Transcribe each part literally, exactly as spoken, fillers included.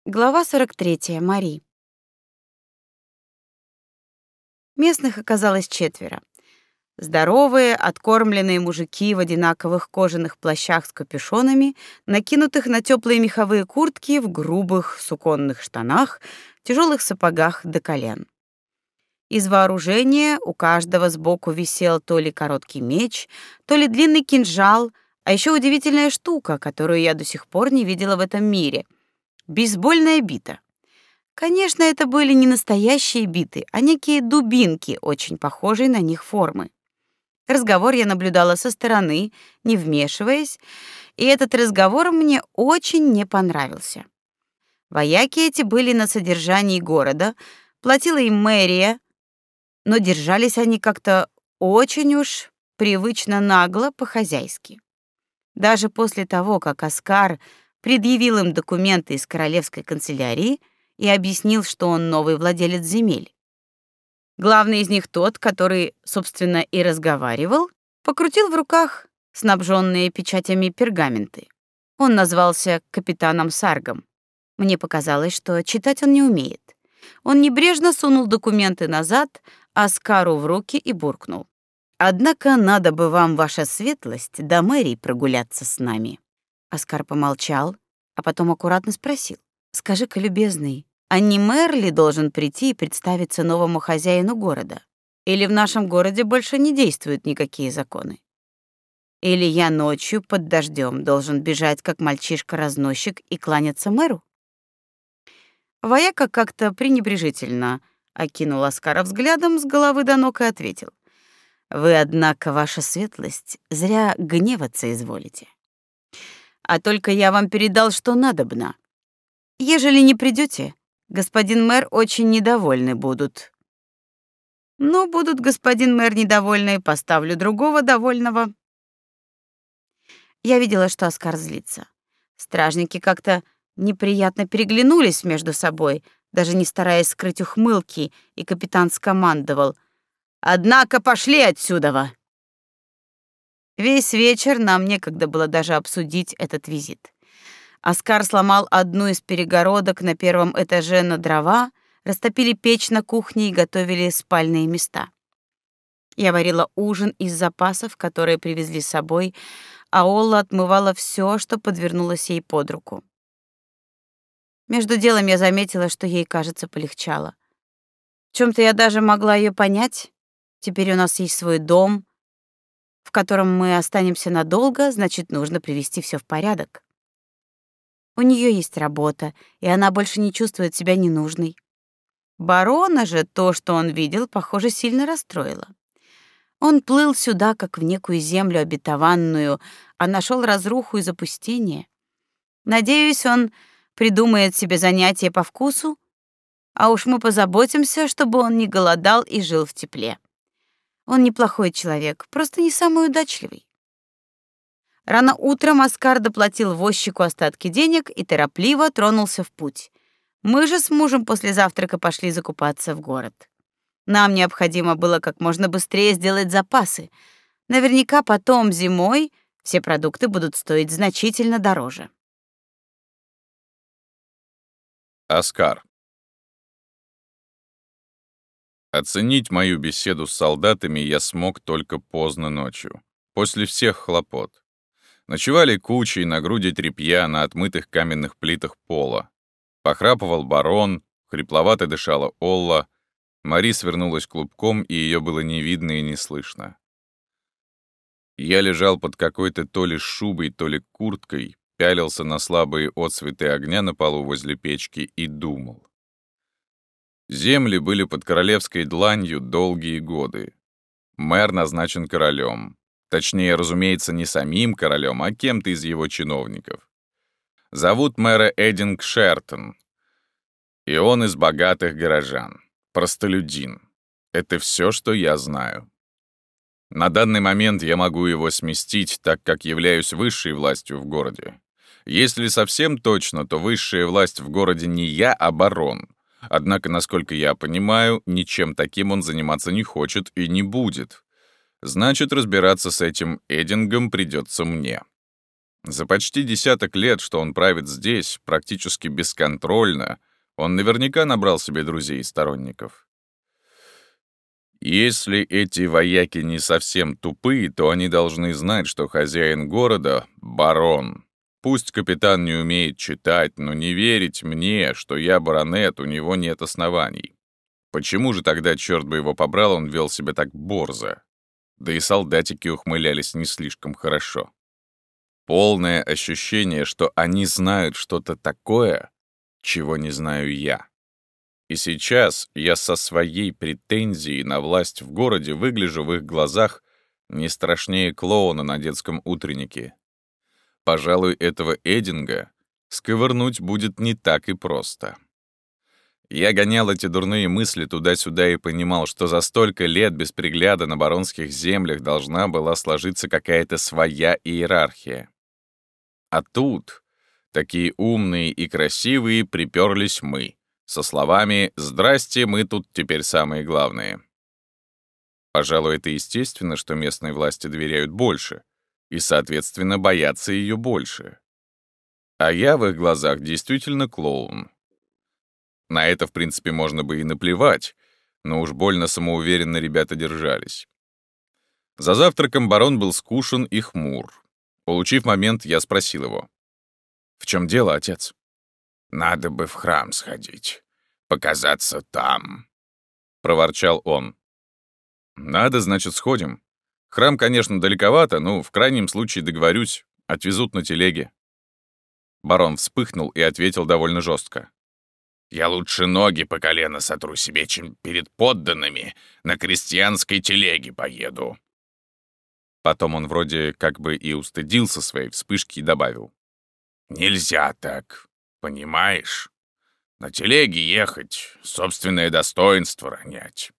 Глава сорок третья. Мари. Местных оказалось четверо. Здоровые, откормленные мужики в одинаковых кожаных плащах с капюшонами, накинутых на теплые меховые куртки, в грубых суконных штанах, тяжелых сапогах до колен. Из вооружения у каждого сбоку висел то ли короткий меч, то ли длинный кинжал, а еще удивительная штука, которую я до сих пор не видела в этом мире — бейсбольная бита. Конечно, это были не настоящие биты, а некие дубинки, очень похожие на них формы. Разговор я наблюдала со стороны, не вмешиваясь, и этот разговор мне очень не понравился. Вояки эти были на содержании города, платила им мэрия, но держались они как-то очень уж привычно нагло, по-хозяйски. Даже после того, как Оскар предъявил им документы из королевской канцелярии и объяснил, что он новый владелец земель. Главный из них тот, который, собственно, и разговаривал, покрутил в руках снабженные печатями пергаменты. Он назвался капитаном Саргом. Мне показалось, что читать он не умеет. Он небрежно сунул документы назад Оскару в руки и буркнул: «Однако надо бы вам, ваша светлость, до мэрии прогуляться с нами». Оскар помолчал, а потом аккуратно спросил: «Скажи-ка, любезный, а не мэр ли должен прийти и представиться новому хозяину города? Или в нашем городе больше не действуют никакие законы? Или я ночью под дождем должен бежать, как мальчишка-разносчик, и кланяться мэру?» Вояка как-то пренебрежительно окинул Оскара взглядом с головы до ног и ответил: «Вы, однако, ваша светлость, зря гневаться изволите. А только я вам передал, что надобно. Ежели не придете, господин мэр очень недовольны будут». «Ну, будут, господин мэр, недовольны, поставлю другого довольного». Я видела, что Оскар злится. Стражники как-то неприятно переглянулись между собой, даже не стараясь скрыть ухмылки, и капитан скомандовал: «Однако пошли отсюда!» Весь вечер нам некогда было даже обсудить этот визит. Оскар сломал одну из перегородок на первом этаже на дрова, растопили печь на кухне и готовили спальные места. Я варила ужин из запасов, которые привезли с собой, а Олла отмывала все, что подвернулось ей под руку. Между делом я заметила, что ей, кажется, полегчало. В чем-то я даже могла ее понять. Теперь у нас есть свой дом, в котором мы останемся надолго, значит, нужно привести все в порядок. У нее есть работа, и она больше не чувствует себя ненужной. Барона же то, что он видел, похоже, сильно расстроило. Он плыл сюда, как в некую землю обетованную, а нашел разруху и запустение. Надеюсь, он придумает себе занятие по вкусу, а уж мы позаботимся, чтобы он не голодал и жил в тепле. Он неплохой человек, просто не самый удачливый. Рано утром Оскар доплатил возчику остатки денег и торопливо тронулся в путь. Мы же с мужем после завтрака пошли закупаться в город. Нам необходимо было как можно быстрее сделать запасы. Наверняка потом, зимой, все продукты будут стоить значительно дороже. Оскар. Оценить мою беседу с солдатами я смог только поздно ночью, после всех хлопот. Ночевали кучей на груди тряпья на отмытых каменных плитах пола. Похрапывал барон, хрипловато дышала Олла. Мари свернулась клубком, и ее было не видно и не слышно. Я лежал под какой-то то ли шубой, то ли курткой, пялился на слабые отсветы огня на полу возле печки и думал. Земли были под королевской дланью долгие годы. Мэр назначен королем. Точнее, разумеется, не самим королем, а кем-то из его чиновников. Зовут мэра Эдинг Шертон. И он из богатых горожан. Простолюдин. Это все, что я знаю. На данный момент я могу его сместить, так как являюсь высшей властью в городе. Если совсем точно, то высшая власть в городе не я, а барон. Однако, насколько я понимаю, ничем таким он заниматься не хочет и не будет. Значит, разбираться с этим Эдингом придется мне. За почти десяток лет, что он правит здесь, практически бесконтрольно, он наверняка набрал себе друзей и сторонников. Если эти вояки не совсем тупые, то они должны знать, что хозяин города — барон. Пусть капитан не умеет читать, но не верить мне, что я баронет, у него нет оснований. Почему же тогда, черт бы его побрал, он вел себя так борзо? Да и солдатики ухмылялись не слишком хорошо. Полное ощущение, что они знают что-то такое, чего не знаю я. И сейчас я со своей претензией на власть в городе выгляжу в их глазах не страшнее клоуна на детском утреннике. Пожалуй, этого Эдинга сковырнуть будет не так и просто. Я гонял эти дурные мысли туда-сюда и понимал, что за столько лет без пригляда на баронских землях должна была сложиться какая-то своя иерархия. А тут такие умные и красивые приперлись мы, со словами «Здрасте, мы тут теперь самые главные». Пожалуй, это естественно, что местные власти доверяют больше и, соответственно, боятся ее больше. А я в их глазах действительно клоун. На это, в принципе, можно бы и наплевать, но уж больно самоуверенно ребята держались. За завтраком барон был скушен и хмур. Получив момент, я спросил его. «В чем дело, отец?» «Надо бы в храм сходить, показаться там», — проворчал он. «Надо, значит, сходим. Храм, конечно, далековато, но в крайнем случае договорюсь, отвезут на телеге». Барон вспыхнул и ответил довольно жестко. «Я лучше ноги по колено сотру себе, чем перед подданными на крестьянской телеге поеду». Потом он вроде как бы и устыдился своей вспышки и добавил. «Нельзя так, понимаешь? На телеге ехать, собственное достоинство ронять».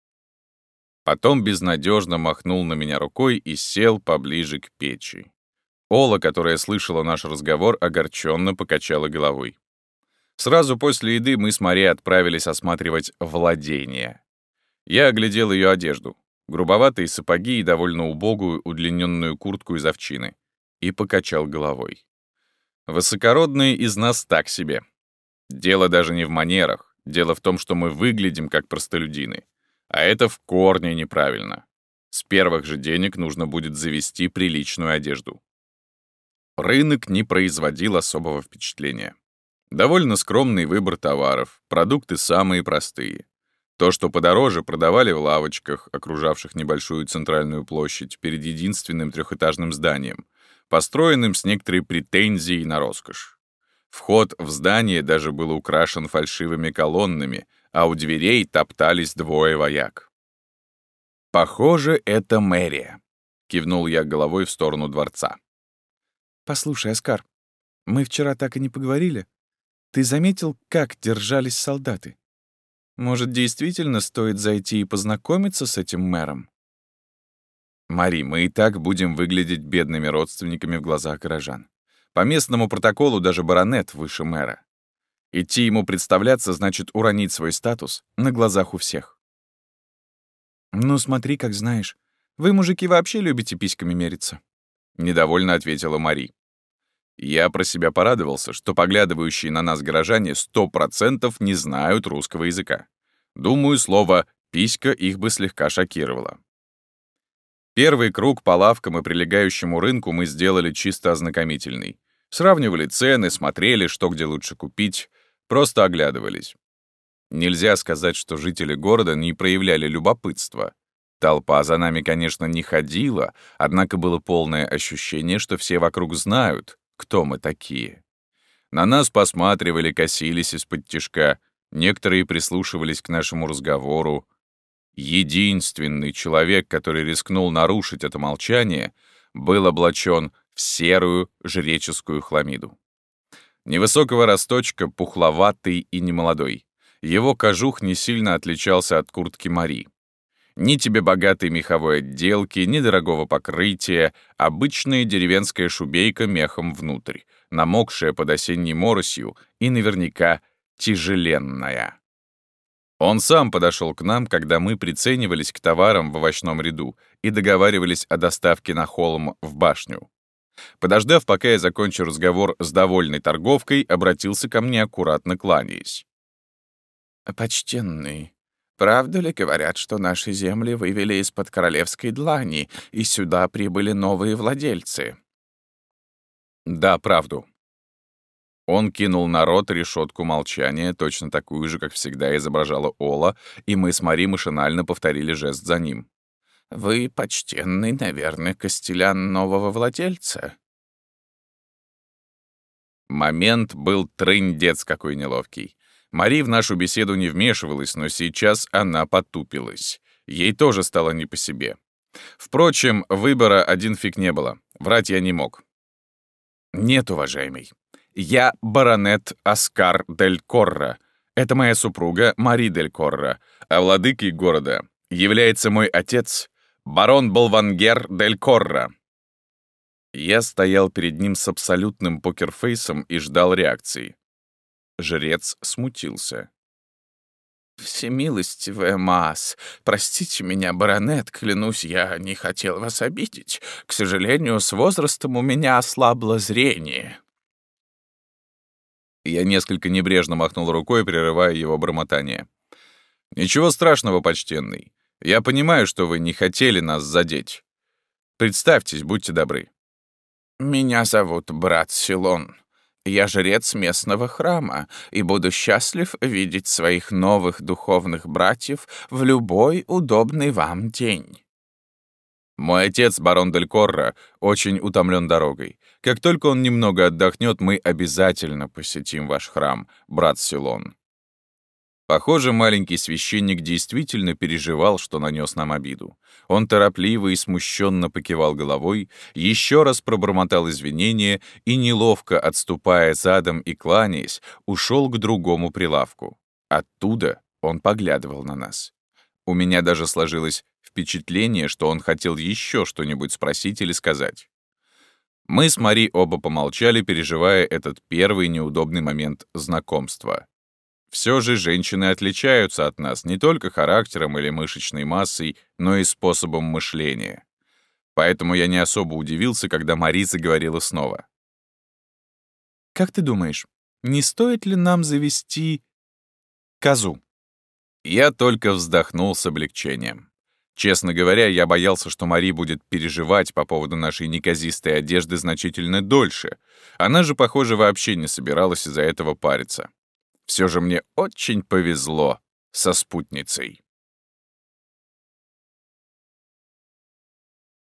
Потом безнадежно махнул на меня рукой и сел поближе к печи. Ола, которая слышала наш разговор, огорченно покачала головой. Сразу после еды мы с Марией отправились осматривать владения. Я оглядел ее одежду, грубоватые сапоги и довольно убогую удлиненную куртку из овчины, и покачал головой. Высокородные из нас так себе. Дело даже не в манерах, дело в том, что мы выглядим как простолюдины. А это в корне неправильно. С первых же денег нужно будет завести приличную одежду. Рынок не производил особого впечатления. Довольно скромный выбор товаров, продукты самые простые. То, что подороже, продавали в лавочках, окружавших небольшую центральную площадь перед единственным трехэтажным зданием, построенным с некоторой претензией на роскошь. Вход в здание даже был украшен фальшивыми колоннами, а у дверей топтались двое вояк. «Похоже, это мэрия», — кивнул я головой в сторону дворца. «Послушай, Оскар, мы вчера так и не поговорили. Ты заметил, как держались солдаты? Может, действительно стоит зайти и познакомиться с этим мэром?» «Мари, мы и так будем выглядеть бедными родственниками в глазах горожан. По местному протоколу даже баронет выше мэра. Идти ему представляться значит уронить свой статус на глазах у всех». «Ну, смотри, как знаешь. Вы, мужики, вообще любите письками мериться», — недовольно ответила Мари. Я про себя порадовался, что поглядывающие на нас горожане сто процентов не знают русского языка. Думаю, слово «писька» их бы слегка шокировало. Первый круг по лавкам и прилегающему рынку мы сделали чисто ознакомительный. Сравнивали цены, смотрели, что где лучше купить, просто оглядывались. Нельзя сказать, что жители города не проявляли любопытства. Толпа за нами, конечно, не ходила, однако было полное ощущение, что все вокруг знают, кто мы такие. На нас посматривали, косились из-под тишка, некоторые прислушивались к нашему разговору. Единственный человек, который рискнул нарушить это молчание, был облачен в серую жреческую хламиду. Невысокого росточка, пухловатый и немолодой. Его кожух не сильно отличался от куртки Мари. Ни тебе богатой меховой отделки, ни дорогого покрытия, обычная деревенская шубейка мехом внутрь, намокшая под осенней моросью и наверняка тяжеленная. Он сам подошел к нам, когда мы приценивались к товарам в овощном ряду и договаривались о доставке на холм в башню. Подождав, пока я закончу разговор с довольной торговкой, обратился ко мне, аккуратно кланяясь. «Почтенный, правда ли говорят, что наши земли вывели из-под королевской длани, и сюда прибыли новые владельцы?» «Да, правду». Он кинул на рот решетку молчания, точно такую же, как всегда изображала Ола, и мы с Мари машинально повторили жест за ним. «Вы, почтенный, наверное, костелян нового владельца?» Момент был трындец какой неловкий. Мари в нашу беседу не вмешивалась, но сейчас она потупилась. Ей тоже стало не по себе. Впрочем, выбора один фиг не было. Врать я не мог. «Нет, уважаемый. Я баронет Оскар дель Корра. Это моя супруга Мари дель Корра, а владыкой города является мой отец, барон Болвангер дель Корра». Я стоял перед ним с абсолютным покерфейсом и ждал реакции. Жрец смутился. «Всемилостивая Маас, простите меня, баронет, клянусь, я не хотел вас обидеть. К сожалению, с возрастом у меня ослабло зрение». Я несколько небрежно махнул рукой, прерывая его бормотание. «Ничего страшного, почтенный. Я понимаю, что вы не хотели нас задеть. Представьтесь, будьте добры». «Меня зовут брат Силон. Я жрец местного храма и буду счастлив видеть своих новых духовных братьев в любой удобный вам день». Мой отец, барон дель Корра, очень утомлен дорогой. Как только он немного отдохнет, мы обязательно посетим ваш храм, брат Силон. Похоже, маленький священник действительно переживал, что нанес нам обиду. Он торопливо и смущенно покивал головой, еще раз пробормотал извинения и, неловко отступая задом и кланяясь, ушел к другому прилавку. Оттуда он поглядывал на нас. У меня даже сложилось впечатление, что он хотел еще что-нибудь спросить или сказать. Мы с Мари оба помолчали, переживая этот первый неудобный момент знакомства. Все же женщины отличаются от нас не только характером или мышечной массой, но и способом мышления. Поэтому я не особо удивился, когда Мари заговорила снова. «Как ты думаешь, не стоит ли нам завести козу?» Я только вздохнул с облегчением. Честно говоря, я боялся, что Мари будет переживать по поводу нашей неказистой одежды значительно дольше. Она же, похоже, вообще не собиралась из-за этого париться. Все же мне очень повезло со спутницей.